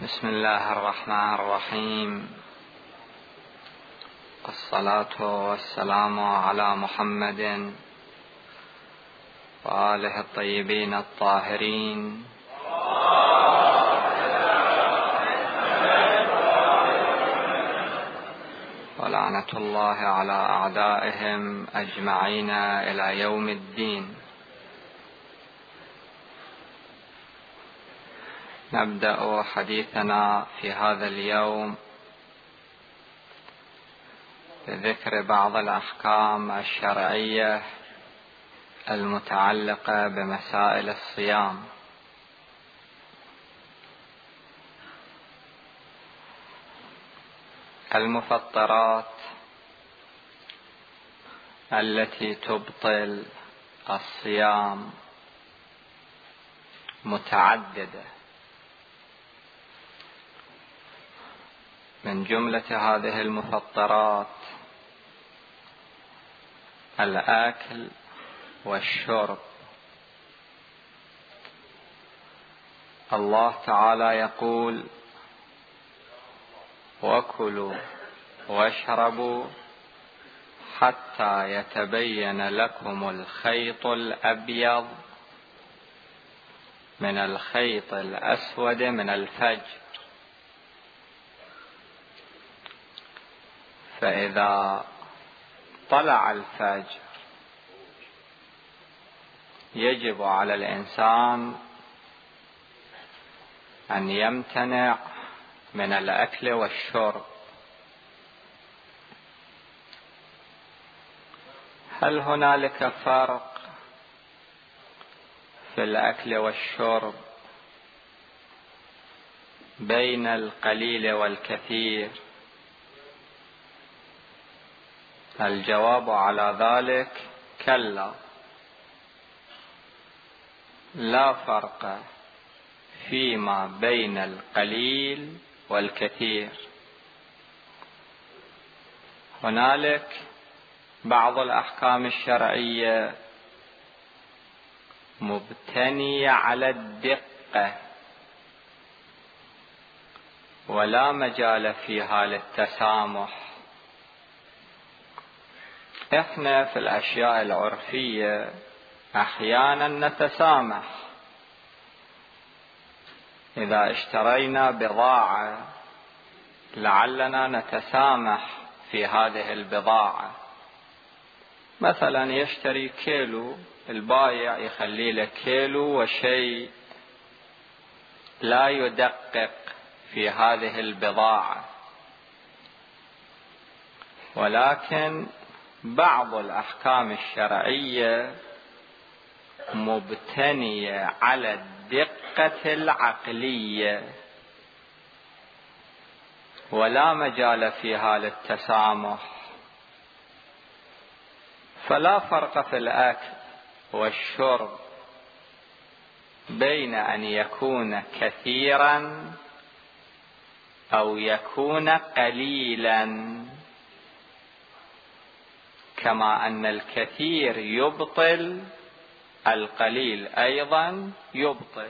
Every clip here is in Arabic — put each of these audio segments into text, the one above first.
بسم الله الرحمن الرحيم، الصلاة والسلام على محمد وآله الطيبين الطاهرين، ولعنة الله على أعدائهم أجمعين إلى يوم الدين. نبدأ حديثنا في هذا اليوم بذكر بعض الأحكام الشرعية المتعلقة بمسائل الصيام. المفطرات التي تبطل الصيام متعددة، من جملة هذه المفطرات الأكل والشرب. الله تعالى يقول: وكلوا واشربوا حتى يتبين لكم الخيط الأبيض من الخيط الأسود من الفجر، فإذا طلع الفجر يجب على الإنسان أن يمتنع من الأكل والشرب. هل هنالك فرق في الأكل والشرب بين القليل والكثير؟ الجواب على ذلك: كلا، لا فرق فيما بين القليل والكثير. هنالك بعض الأحكام الشرعية مبتنية على الدقة ولا مجال فيها للتسامح. احنا في الأشياء العرفية أحيانا نتسامح. إذا اشترينا بضاعة لعلنا نتسامح في هذه البضاعة، مثلا يشتري كيلو، البائع يخلي له كيلو وشيء، لا يدقق في هذه البضاعة. ولكن بعض الأحكام الشرعية مبتنية على الدقة العقلية ولا مجال فيها للتسامح. فلا فرق في الأكل والشرب بين أن يكون كثيرا أو يكون قليلا، كما أن الكثير يبطل القليل أيضا يبطل.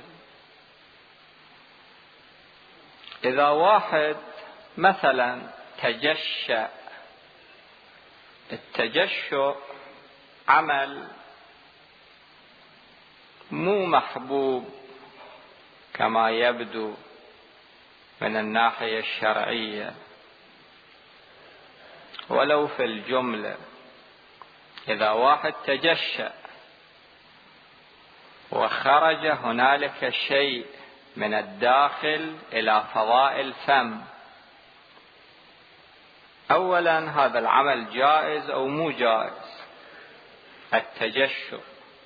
إذا واحد مثلا تجشأ، التجشؤ عمل مو محبوب كما يبدو من الناحية الشرعية، ولو في الجملة إذا واحد تجشأ وخرج هنالك شيء من الداخل إلى فضاء الفم، أولا هذا العمل جائز أو مو جائز التجشؤ؟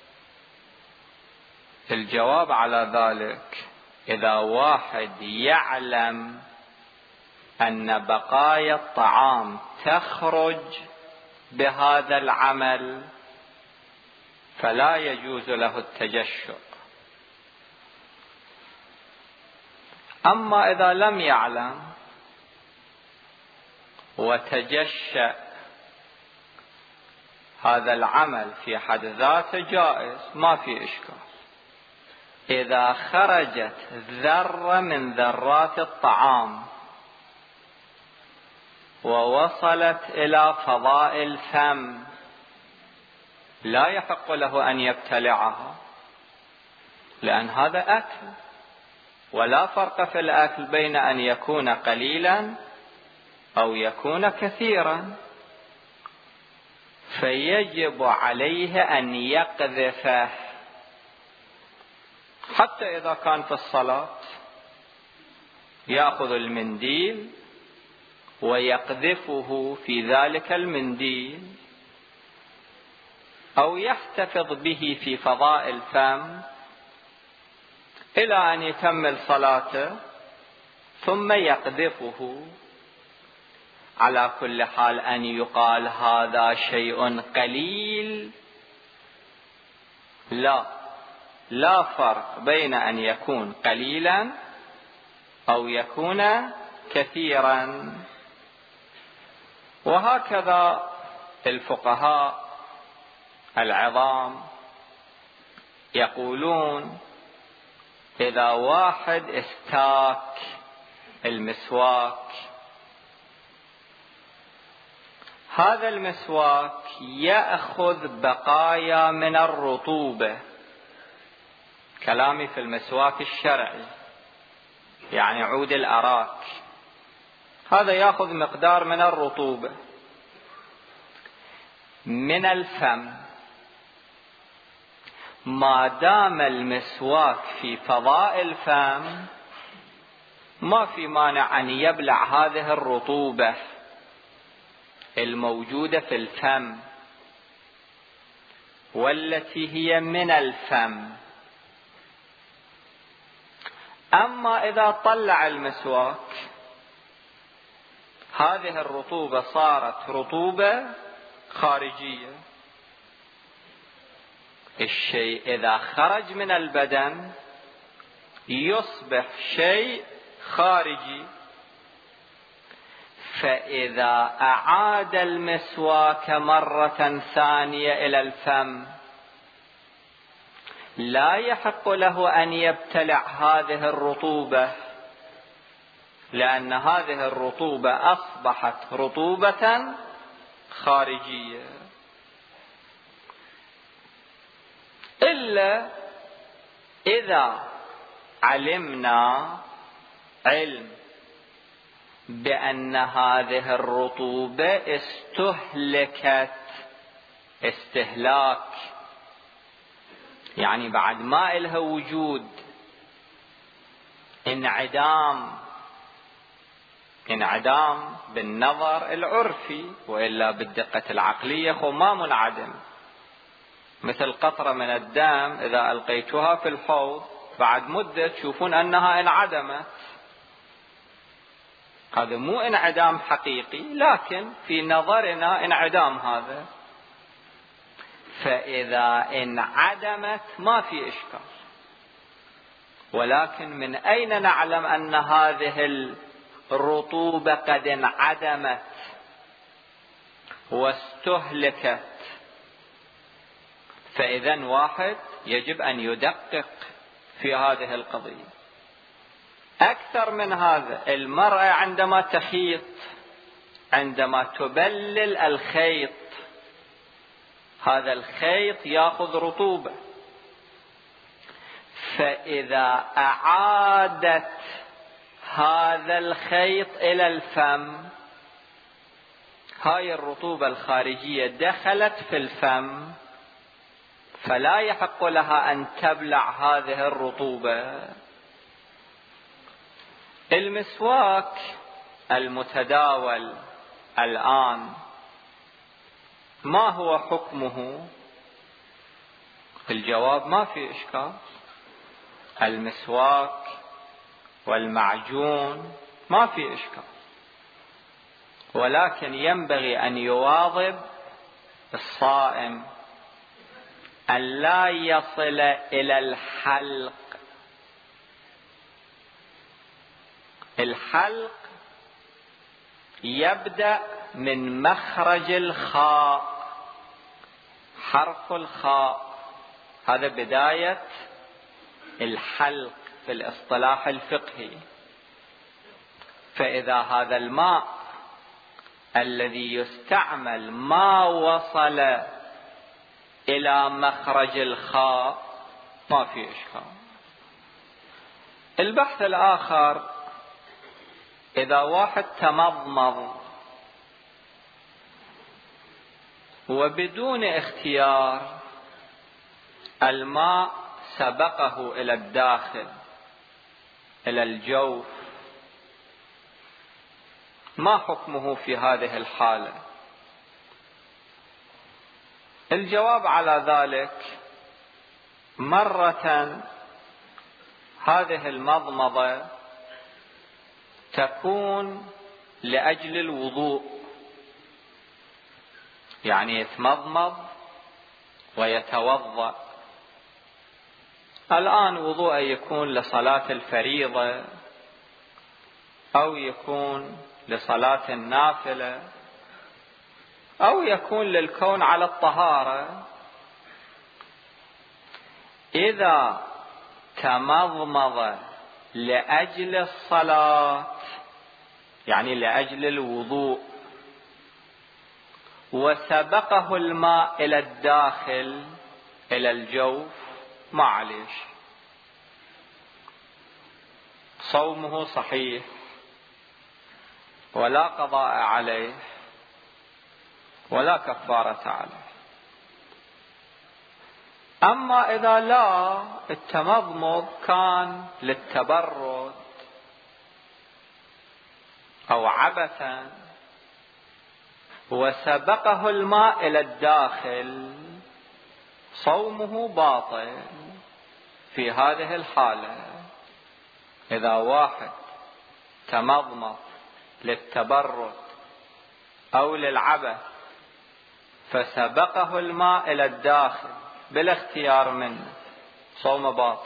الجواب على ذلك: إذا واحد يعلم أن بقايا الطعام تخرج بهذا العمل فلا يجوز له التجشؤ. أما إذا لم يعلم وتجشأ، هذا العمل في حد ذاته جائز، ما في إشكال. إذا خرجت ذرة من ذرات الطعام ووصلت إلى فضاء الفم لا يحق له أن يبتلعها، لأن هذا أكل، ولا فرق في الأكل بين أن يكون قليلا أو يكون كثيرا، فيجب عليه أن يقذفه حتى إذا كان في الصلاة، يأخذ المنديل ويقذفه في ذلك المنديل، أو يحتفظ به في فضاء الفم إلى أن يكمل صلاته ثم يقذفه. على كل حال أن يقال هذا شيء قليل، لا فرق بين أن يكون قليلا أو يكون كثيرا. وهكذا الفقهاء العظام يقولون إذا واحد استاك المسواك، هذا المسواك يأخذ بقايا من الرطوبة، كلامي في المسواك الشرعي يعني عود الأراك، هذا يأخذ مقدار من الرطوبة من الفم. ما دام المسواك في فضاء الفم ما في مانع أن يبلع هذه الرطوبة الموجودة في الفم والتي هي من الفم. أما إذا طلع المسواك هذه الرطوبة صارت رطوبة خارجية. الشيء إذا خرج من البدن يصبح شيء خارجي، فإذا أعاد المسواك مرة ثانية إلى الفم لا يحق له أن يبتلع هذه الرطوبة، لأن هذه الرطوبة أصبحت رطوبة خارجية، إلا إذا علمنا علم بأن هذه الرطوبة استهلكت استهلاك، يعني بعد ما إلها وجود، انعدام بالنظر العرفي، وإلا بالدقة العقلية ما منعدم. مثل قطرة من الدم إذا ألقيتها في الحوض بعد مدة تشوفون أنها انعدمت، هذا مو انعدام حقيقي، لكن في نظرنا انعدام هذا. فإذا انعدمت ما في إشكال، ولكن من أين نعلم أن هذه الرطوبة قد انعدمت واستهلكت؟ فإذا واحد يجب أن يدقق في هذه القضية. أكثر من هذا، المرأة عندما تخيط، عندما تبلل الخيط، هذا الخيط يأخذ رطوبة، فإذا أعادت هذا الخيط إلى الفم هاي الرطوبة الخارجية دخلت في الفم، فلا يحق لها أن تبلع هذه الرطوبة. المسواك المتداول الآن ما هو حكمه؟ الجواب ما في إشكال، المسواك والمعجون ما في إشكال، ولكن ينبغي أن يواظب الصائم أن لا يصل إلى الحلق. الحلق يبدأ من مخرج الخاء، حرف الخاء هذا بداية الحلق في الاصطلاح الفقهي. فإذا هذا الماء الذي يستعمل ما وصل إلى مخرج الخاء ما في إشكال. البحث الآخر، إذا واحد تمضمض وبدون اختيار الماء سبقه إلى الداخل إلى الجوف، ما حكمه في هذه الحالة؟ الجواب على ذلك: مرة هذه المضمضة تكون لأجل الوضوء، يعني يتمضمض ويتوضأ. الآن وضوء يكون لصلاة الفريضة أو يكون لصلاة النافلة أو يكون للكون على الطهارة. إذا تمضمض لأجل الصلاة، يعني لأجل الوضوء، وسبقه الماء إلى الداخل إلى الجوف، معليش، صومه صحيح ولا قضاء عليه ولا كفارة عليه. أما إذا لا، التمضمض كان للتبرد أو عبثا وسبقه الماء إلى الداخل، صومه باطل. في هذه الحالة إذا واحد تمضمض للتبرد أو للعبث فسبقه الماء إلى الداخل بلا اختيار منه، صوم باطل.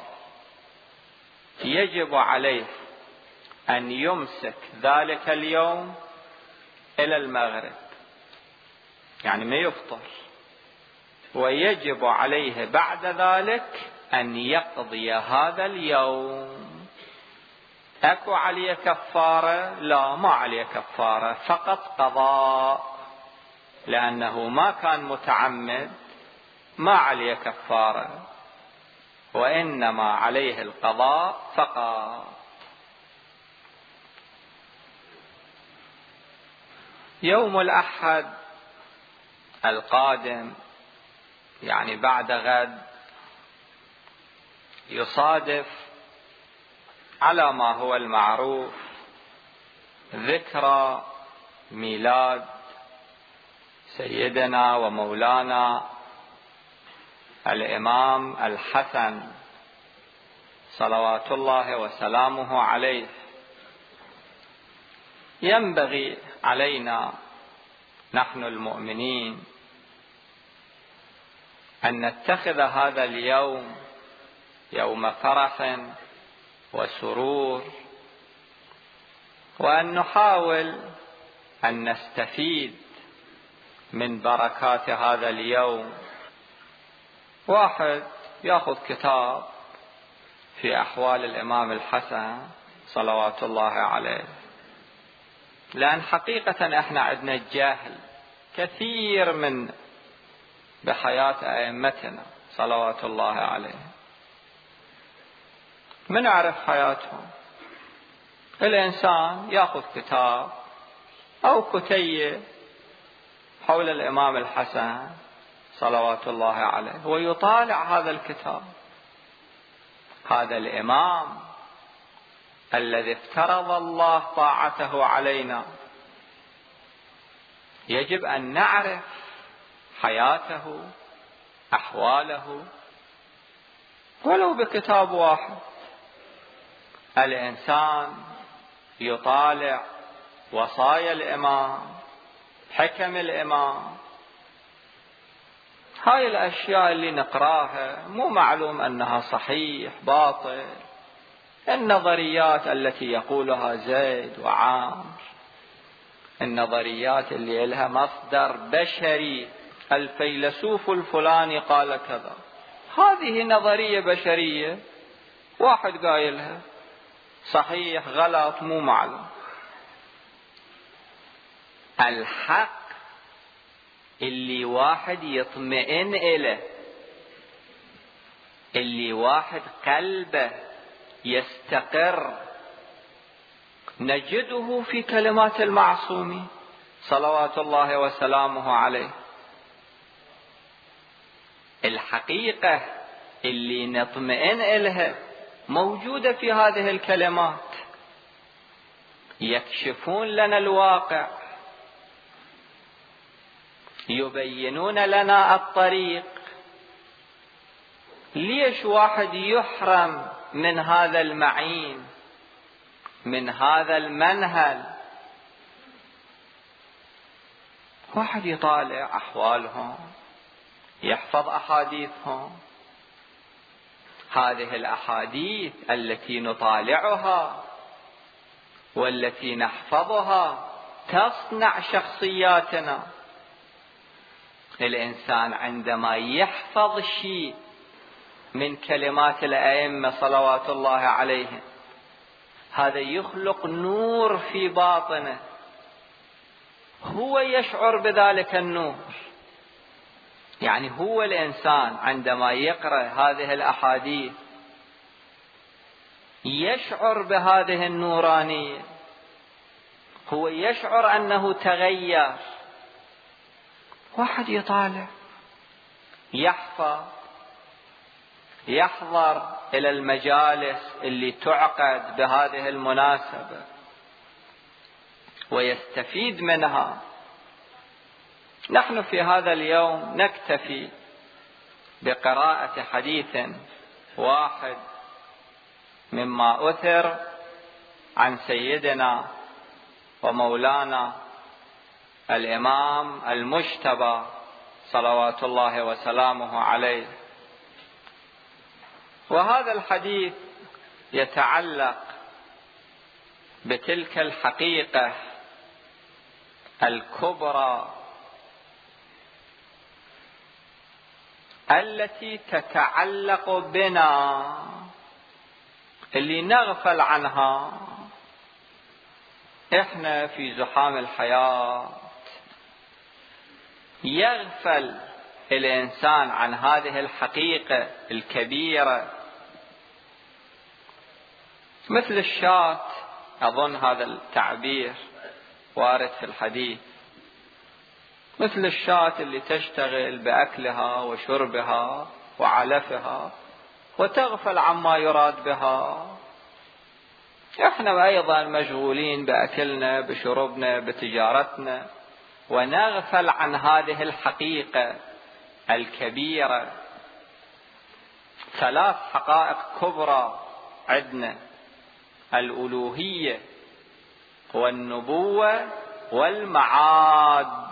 يجب عليه أن يمسك ذلك اليوم إلى المغرب، يعني ما يفطر، ويجب عليه بعد ذلك أن يقضي هذا اليوم. أكو عليه كفارة؟ لا، ما عليه كفارة، فقط قضاء، لأنه ما كان متعمد، ما عليه كفارة، وإنما عليه القضاء فقط. يوم الأحد القادم، يعني بعد غد، يصادف على ما هو المعروف ذكرى ميلاد سيدنا ومولانا الإمام الحسن صلوات الله وسلامه عليه. ينبغي علينا نحن المؤمنين أن نتخذ هذا اليوم يوم فرح وسرور، وأن نحاول أن نستفيد من بركات هذا اليوم. واحد يأخذ كتاب في أحوال الإمام الحسن صلوات الله عليه، لأن حقيقة احنا عندنا جهل كثير من بحياة أئمتنا صلوات الله عليه، ما نعرف حياتهم. الإنسان يأخذ كتاب أو كتيب حول الإمام الحسن صلوات الله عليه ويطالع هذا الكتاب. هذا الإمام الذي افترض الله طاعته علينا، يجب أن نعرف حياته أحواله ولو بكتاب واحد. الإنسان يطالع وصايا الإمام، حكم الإمام، هاي الأشياء اللي نقراها مو معلوم أنها صحيح باطل. النظريات التي يقولها زيد وعامر، النظريات اللي لها مصدر بشري، الفيلسوف الفلاني قال كذا، هذه نظرية بشرية واحد قايلها صحيح غلط مو معلوم. الحق اللي واحد يطمئن إليه، اللي واحد قلبه يستقر، نجده في كلمات المعصوم صلوات الله وسلامه عليه. الحقيقة اللي نطمئن إليها موجودة في هذه الكلمات، يكشفون لنا الواقع، يبينون لنا الطريق. ليش واحد يحرم من هذا المعين، من هذا المنهل؟ واحد يطالع أحوالهم، يحفظ أحاديثهم. هذه الأحاديث التي نطالعها والتي نحفظها تصنع شخصياتنا. الإنسان عندما يحفظ شيء من كلمات الأئمة صلوات الله عليهم، هذا يخلق نور في باطنه، هو يشعر بذلك النور. يعني هو الإنسان عندما يقرأ هذه الأحاديث يشعر بهذه النورانية، هو يشعر أنه تغير. واحد يطالع، يحفظ، يحضر إلى المجالس اللي تعقد بهذه المناسبة ويستفيد منها. نحن في هذا اليوم نكتفي بقراءة حديث واحد مما أثر عن سيدنا ومولانا الإمام المجتبى صلوات الله وسلامه عليه. وهذا الحديث يتعلق بتلك الحقيقة الكبرى التي تتعلق بنا، اللي نغفل عنها. احنا في زحام الحياة يغفل الإنسان عن هذه الحقيقة الكبيرة. مثل الشاة، أظن هذا التعبير وارد في الحديث، مثل الشاة اللي تشتغل بأكلها وشربها وعلفها وتغفل عما يراد بها. احنا أيضا مشغولين بأكلنا بشربنا بتجارتنا، ونغفل عن هذه الحقيقة الكبيرة. ثلاث حقائق كبرى عندنا: الألوهية والنبوة والمعاد.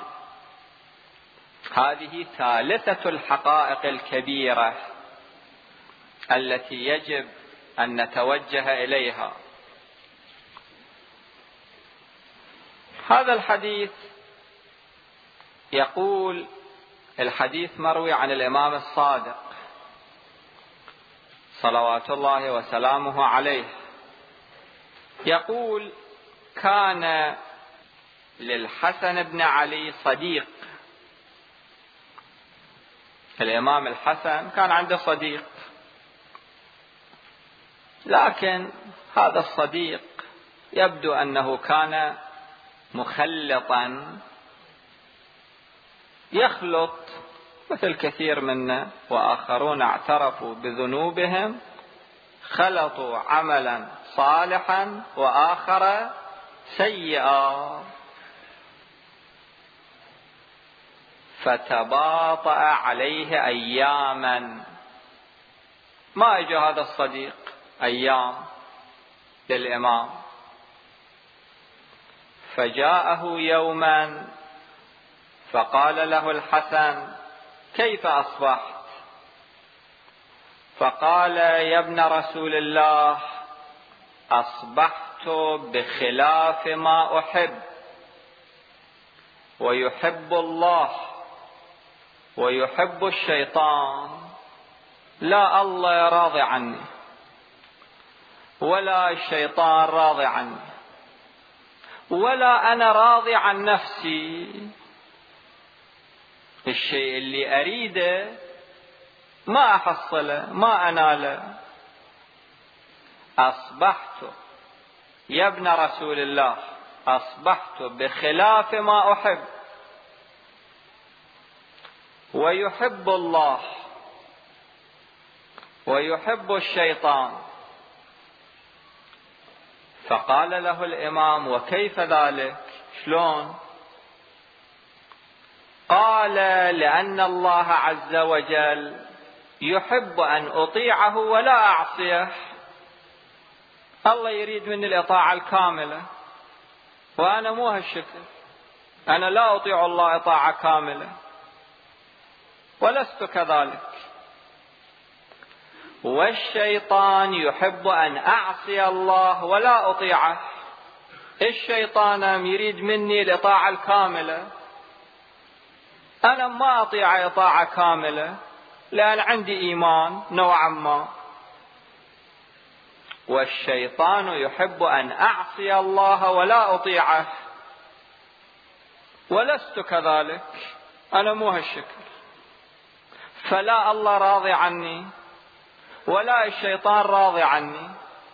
هذه ثالثة الحقائق الكبيرة التي يجب أن نتوجه إليها. هذا الحديث يقول، الحديث مروي عن الإمام الصادق صلوات الله وسلامه عليه، يقول: كان للحسن بن علي صديق. الإمام الحسن كان عنده صديق، لكن هذا الصديق يبدو أنه كان مخلطا، يخلط مثل كثير منا، وآخرون اعترفوا بذنوبهم، خلطوا عملا صالحا وآخر سيئا، فتباطأ عليه أياما. ما اجى هذا الصديق أيام للإمام، فجاءه يوما فقال له الحسن: كيف أصبحت؟ فقال: يا ابن رسول الله، أصبحت بخلاف ما أحب، ويحب الله ويحب الشيطان، لا الله راضي عني. ولا الشيطان راضي عني، ولا أنا راضي عن نفسي. الشيء اللي أريده ما أحصله، ما أناله. أصبحت يا ابن رسول الله، أصبحت بخلاف ما أحب، ويحب الله ويحب الشيطان. فقال له الإمام: وكيف ذلك؟ شلون؟ قال: لأن الله عز وجل يحب أن أطيعه ولا أعصيه. الله يريد مني الإطاعة الكاملة، وأنا مو هالشكل. أنا لا أطيع الله إطاعة كاملة، ولست كذلك. والشيطان يحب أن أعصي الله ولا أطيعه. الشيطان يريد مني الإطاعة الكاملة، أنا ما أطيع إطاعة كاملة لأن عندي إيمان نوعا ما. والشيطان يحب أن أعصي الله ولا أطيعه، ولست كذلك، أنا مو هالشكل. فلا الله راضي عني ولا الشيطان راضي عني،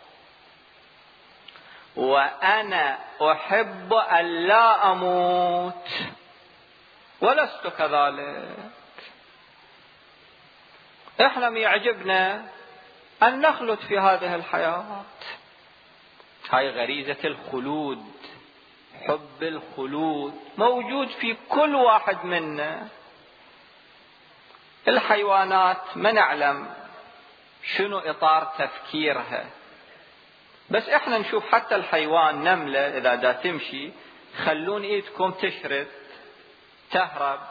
وأنا أحب أن لا أموت ولست كذلك. إحنا يعجبنا أن نخلد في هذه الحياة. هاي غريزة الخلود، حب الخلود موجود في كل واحد منا. الحيوانات ما نعلم شنو إطار تفكيرها، بس إحنا نشوف حتى الحيوان نملة إذا دا تمشي خلون إيدكم تشرد تهرب.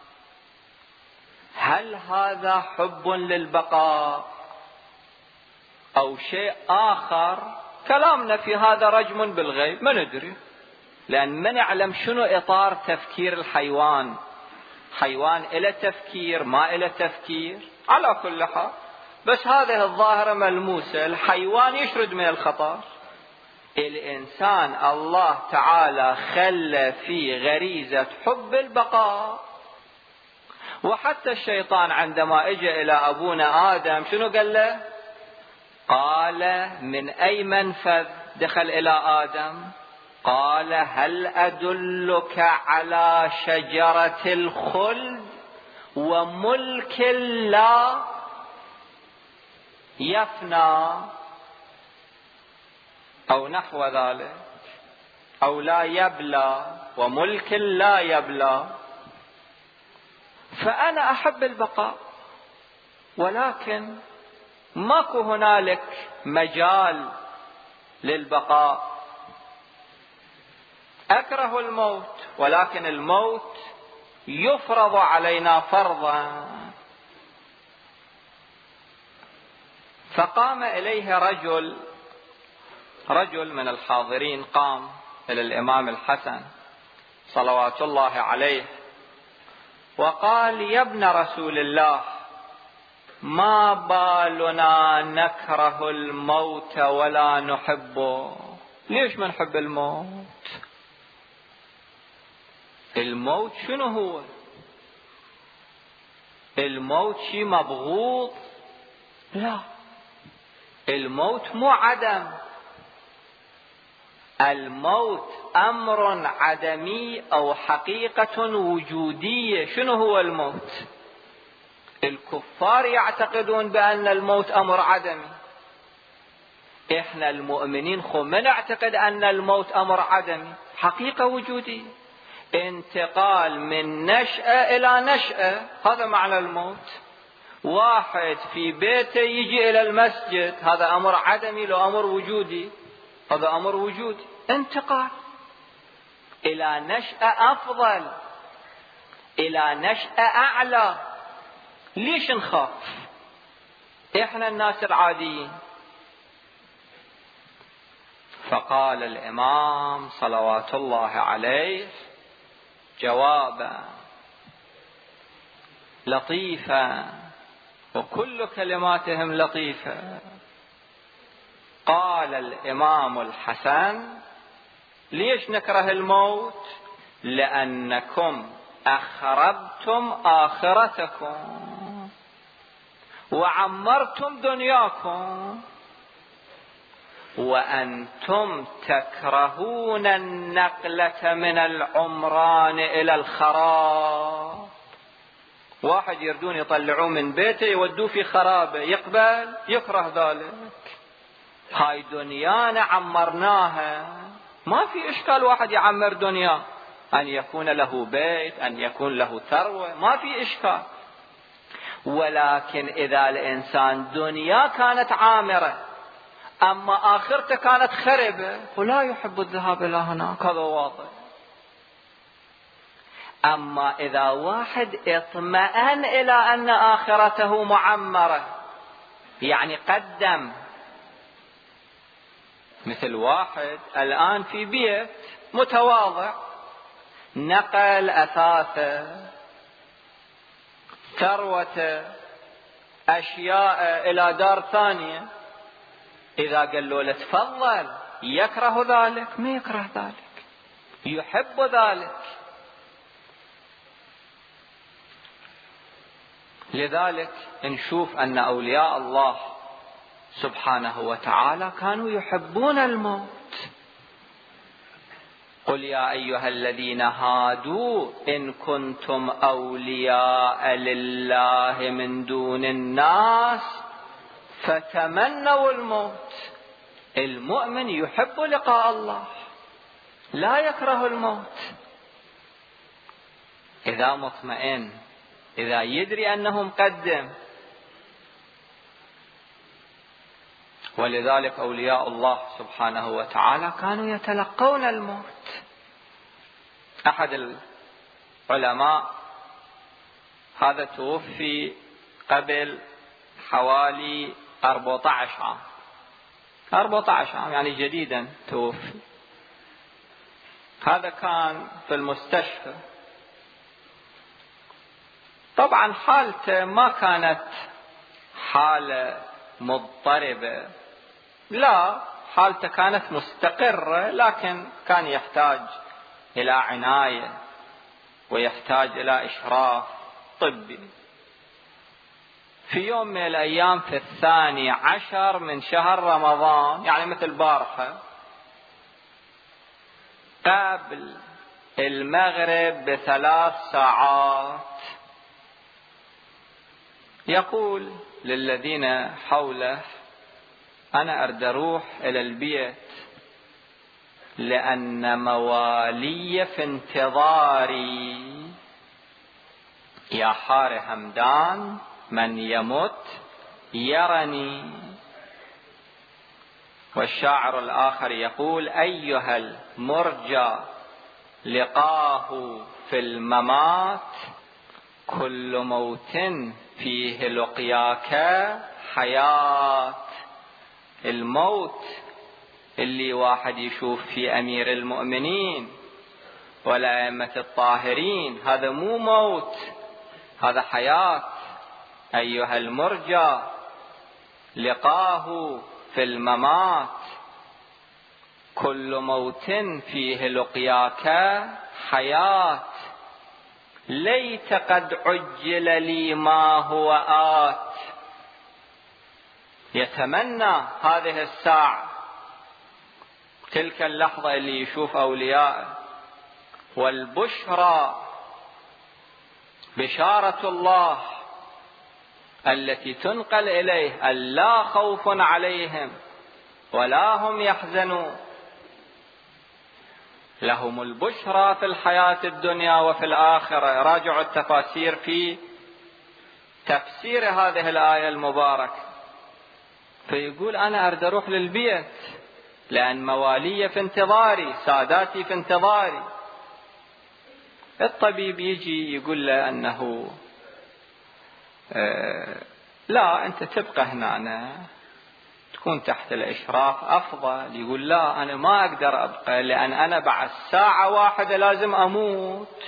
هل هذا حب للبقاء أو شيء آخر؟ كلامنا في هذا رجم بالغيب، ما ندري، لأن ما نعلم شنو إطار تفكير الحيوان. حيوان إلى تفكير ما إلى تفكير، على كل حال. بس هذه الظاهرة ملموسة، الحيوان يشرد من الخطر. الإنسان الله تعالى خلى فيه غريزة حب البقاء. وحتى الشيطان عندما اجى إلى أبونا آدم شنو قال له؟ قال: من أي منفذ دخل إلى آدم؟ قال: هل أدلك على شجرة الخلد وملك لا يفنى، أو نحو ذلك، أو لا يبلى، وملك لا يبلى. فأنا أحب البقاء، ولكن ماكو هنالك مجال للبقاء. أكره الموت، ولكن الموت يفرض علينا فرضا. فقام إليه رجل من الحاضرين، قام إلى الإمام الحسن صلوات الله عليه وقال: يا ابن رسول الله، ما بالنا نكره الموت ولا نحبه؟ ليش ما نحب الموت؟ الموت شنو هو؟ الموت شيء مبغوض؟ لا، الموت مو عدم. الموت أمر عدمي أو حقيقة وجودية. شنو هو الموت؟ الكفار يعتقدون بأن الموت أمر عدمي. إحنا المؤمنين ما نعتقد أن الموت أمر عدمي، حقيقة وجودية، انتقال من نشأة إلى نشأة. هذا معنى الموت. واحد في بيته يجي إلى المسجد، هذا أمر عدمي لو أمر وجودي؟ هذا أمر وجودي، انتقال إلى نشأة أفضل، إلى نشأة أعلى. ليش نخاف إحنا الناس العاديين؟ فقال الإمام صلوات الله عليه جوابا لطيفا، وكل كلماتهم لطيفة. قال الإمام الحسن: ليش نكره الموت؟ لأنكم أخربتم آخرتكم وعمرتم دنياكم، وأنتم تكرهون النقلة من العمران إلى الخراب. واحد يردون يطلعوه من بيته يودوه في خرابه، يقبل؟ يكره ذلك. هاي دنيانا عمرناها، ما في إشكال واحد يعمر دنيا، أن يكون له بيت، أن يكون له ثروة، ما في إشكال. ولكن إذا الإنسان دنيا كانت عامرة أما آخرته كانت خربة فلا يحب الذهاب إلى هناك، هذا واضح. أما إذا واحد اطمأن إلى أن آخرته معمرة، يعني قدم، مثل واحد الآن في بيت متواضع نقل أثاثه ثروته أشياء إلى دار ثانية، إذا قال له تفضل يكره ذلك؟ ما يكره ذلك، يحب ذلك. لذلك نشوف أن أولياء الله سبحانه وتعالى كانوا يحبون الموت. قل يا أيها الذين هادوا إن كنتم أولياء لله من دون الناس فتمنوا الموت. المؤمن يحب لقاء الله، لا يكره الموت. إذا مطمئن، إذا يدري أنه مقدم. ولذلك أولياء الله سبحانه وتعالى كانوا يتلقون الموت. أحد العلماء هذا توفي قبل حوالي 14 عام، 14 عام يعني جديدا توفي. هذا كان في المستشفى. طبعا حالته ما كانت حالة مضطربة، لا، حالته كانت مستقرة، لكن كان يحتاج إلى عناية ويحتاج إلى إشراف طبي. في يوم من الأيام في 12 من شهر رمضان، يعني مثل بارحة، قبل المغرب ب3 ساعات، يقول للذين حوله: أنا أريد أروح إلى البيت لأن موالي في انتظاري، يا حار همدان من يمت يرني. والشاعر الآخر يقول: أيها المرجى لقاه في الممات كل موت فيه لقياك حياة. الموت اللي واحد يشوف في أمير المؤمنين والأئمة الطاهرين هذا مو موت، هذا حياة. أيها المرجى لقاه في الممات كل موت فيه لقياك حياة. ليت قد عجل لي ما هو آت. يتمنى هذه الساعة، تلك اللحظة اللي يشوف أولياء. والبشرى بشارة الله التي تنقل إليه: ألا خوف عليهم ولا هم يحزنون. لهم البشرى في الحياة الدنيا وفي الآخرة. راجعوا التفاسير في تفسير هذه الآية المباركة. فيقول: أنا أريد أروح للبيت لأن موالي في انتظاري، ساداتي في انتظاري. الطبيب يجي يقول له أنه لا، أنت تبقى هنا، تكون تحت الإشراف أفضل. يقول: لا، أنا ما أقدر أبقى، لأن أنا بعد ساعة واحدة لازم أموت.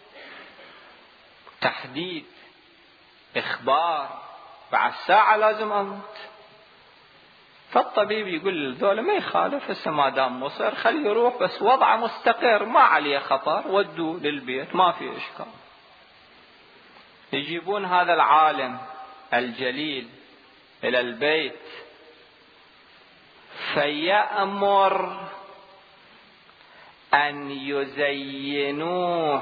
تحديد، إخبار، بعد ساعة لازم أموت. فالطبيب يقول ذولا ما يخالف، هسه ما دام مصر خليه يروح، بس وضعه مستقر ما عليه خطر، ودوه للبيت ما في إشكال. يجيبون هذا العالم الجليل إلى البيت فيأمر أن يزينوه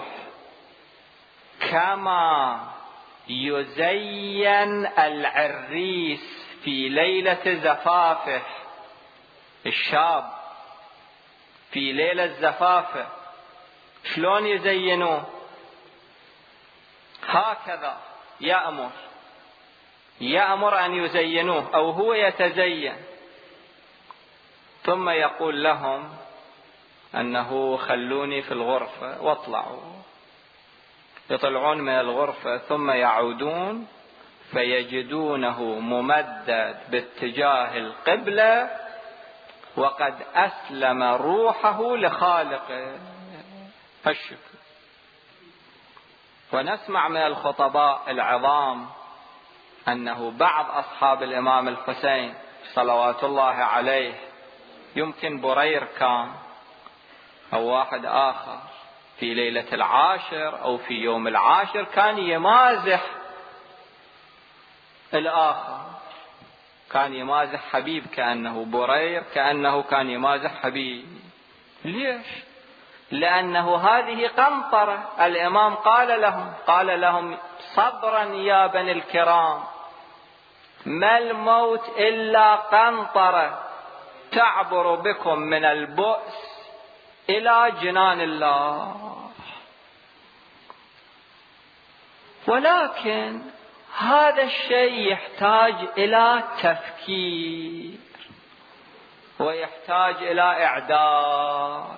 كما يزين العريس في ليلة زفافه. الشاب في ليلة زفافه شلون يزينوه؟ هكذا يأمر أن يزينوه أو هو يتزين، ثم يقول لهم أنه خلوني في الغرفة واطلعوا. يطلعون من الغرفة ثم يعودون فيجدونه ممدد باتجاه القبلة وقد أسلم روحه لخالقه. الشكر. ونسمع من الخطباء العظام أنه بعض أصحاب الإمام الحسين صلوات الله عليه، يمكن برير كان أو واحد آخر، في ليلة العاشر أو في يوم العاشر كان يمازح الآخر، كان يمازح حبيب، كأنه برير كأنه كان يمازح حبيب. ليش؟ لأنه هذه قنطرة. الإمام قال لهم صبرا يا بني الكرام، ما الموت إلا قنطرة تعبر بكم من البؤس إلى جنان الله. ولكن هذا الشيء يحتاج إلى تفكير ويحتاج إلى إعداد.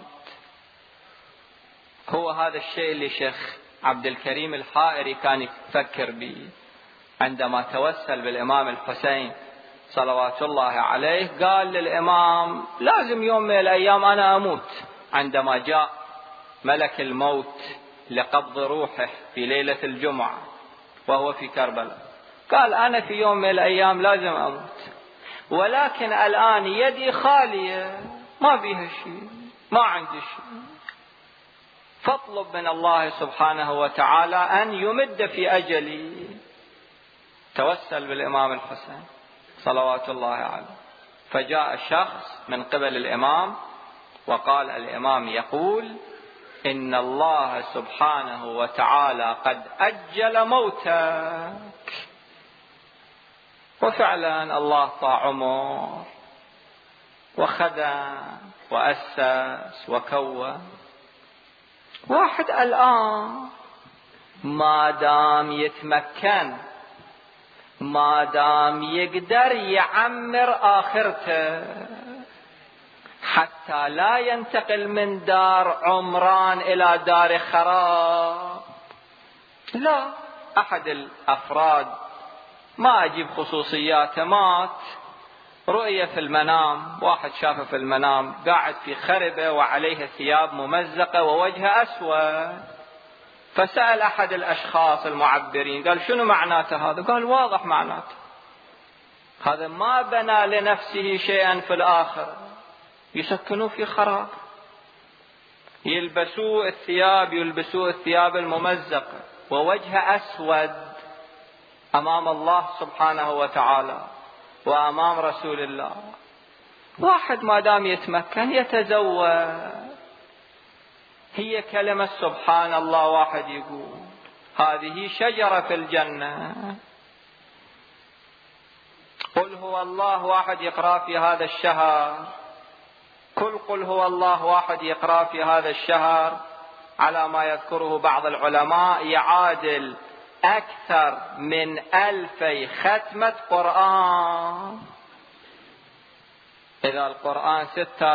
هو هذا الشيء اللي شيخ عبد الكريم الحائري كان يفكر به عندما توسل بالإمام الحسين صلوات الله عليه. قال للإمام لازم يوم من الأيام أنا أموت. عندما جاء ملك الموت لقبض روحه في ليلة الجمعة وهو في كربلاء، قال أنا في يوم من الأيام لازم أموت، ولكن الآن يدي خالية ما بيها شيء، ما عندي شيء، فاطلب من الله سبحانه وتعالى أن يمد في أجلي. توسل بالإمام الحسين صلوات الله عليه. فجاء شخص من قبل الإمام وقال الإمام يقول إن الله سبحانه وتعالى قد أجل موتك. وفعلا الله طاع عمر وخدم وأسس وكون. واحد الآن ما دام يتمكن، ما دام يقدر يعمر آخرته حتى لا ينتقل من دار عمران إلى دار خراب. لا، أحد الأفراد ما أجيب خصوصياته مات، رؤية في المنام، واحد شافه في المنام قاعد في خربة وعليه ثياب ممزقة ووجهه أسود، فسأل أحد الأشخاص المعبرين قال شنو معناته هذا؟ قال واضح معناته، هذا ما بنى لنفسه شيئا في الآخرة، يسكنوه في خراب، يلبسوه الثياب الممزقة ووجهه أسود أمام الله سبحانه وتعالى وأمام رسول الله. واحد ما دام يتمكن يتزوج. هي كلمة سبحان الله، واحد يقول هذه شجرة في الجنة. قل هو الله واحد يقرأ في هذا الشهر، قل هو الله واحد يقرأ في هذا الشهر على ما يذكره بعض العلماء يعادل أكثر من 2000 ختمة قرآن. إذا القرآن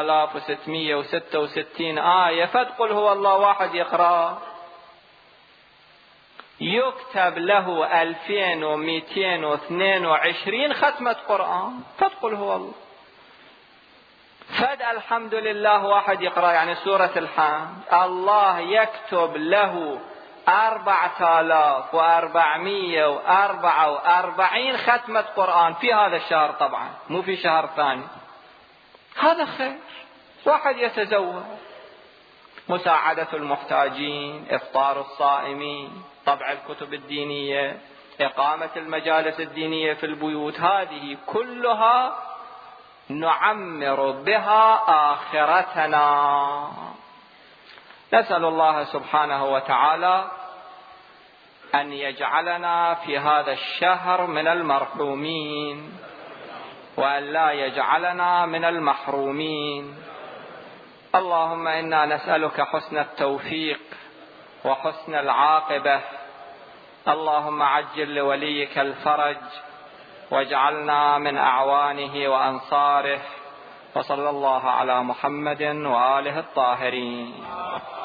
6666 آية، فقل هو الله واحد يقرأ يكتب له 2222 ختمة قرآن. فقل هو الله. فد الحمد لله واحد يقرأ يعني سورة الحمد، الله يكتب له 4444 ختمة قرآن في هذا الشهر، طبعا مو في شهر ثاني. هذا خير. واحد يتزوج، مساعدة المحتاجين، إفطار الصائمين، طبع الكتب الدينية، إقامة المجالس الدينية في البيوت، هذه كلها نعمر بها آخرتنا. نسأل الله سبحانه وتعالى أن يجعلنا في هذا الشهر من المرحومين، وأن لا يجعلنا من المحرومين. اللهم إنا نسألك حسن التوفيق وحسن العاقبة. اللهم عجل لوليك الفرج، واجعلنا من أعوانه وأنصاره. وصلى الله على محمد وآله الطاهرين.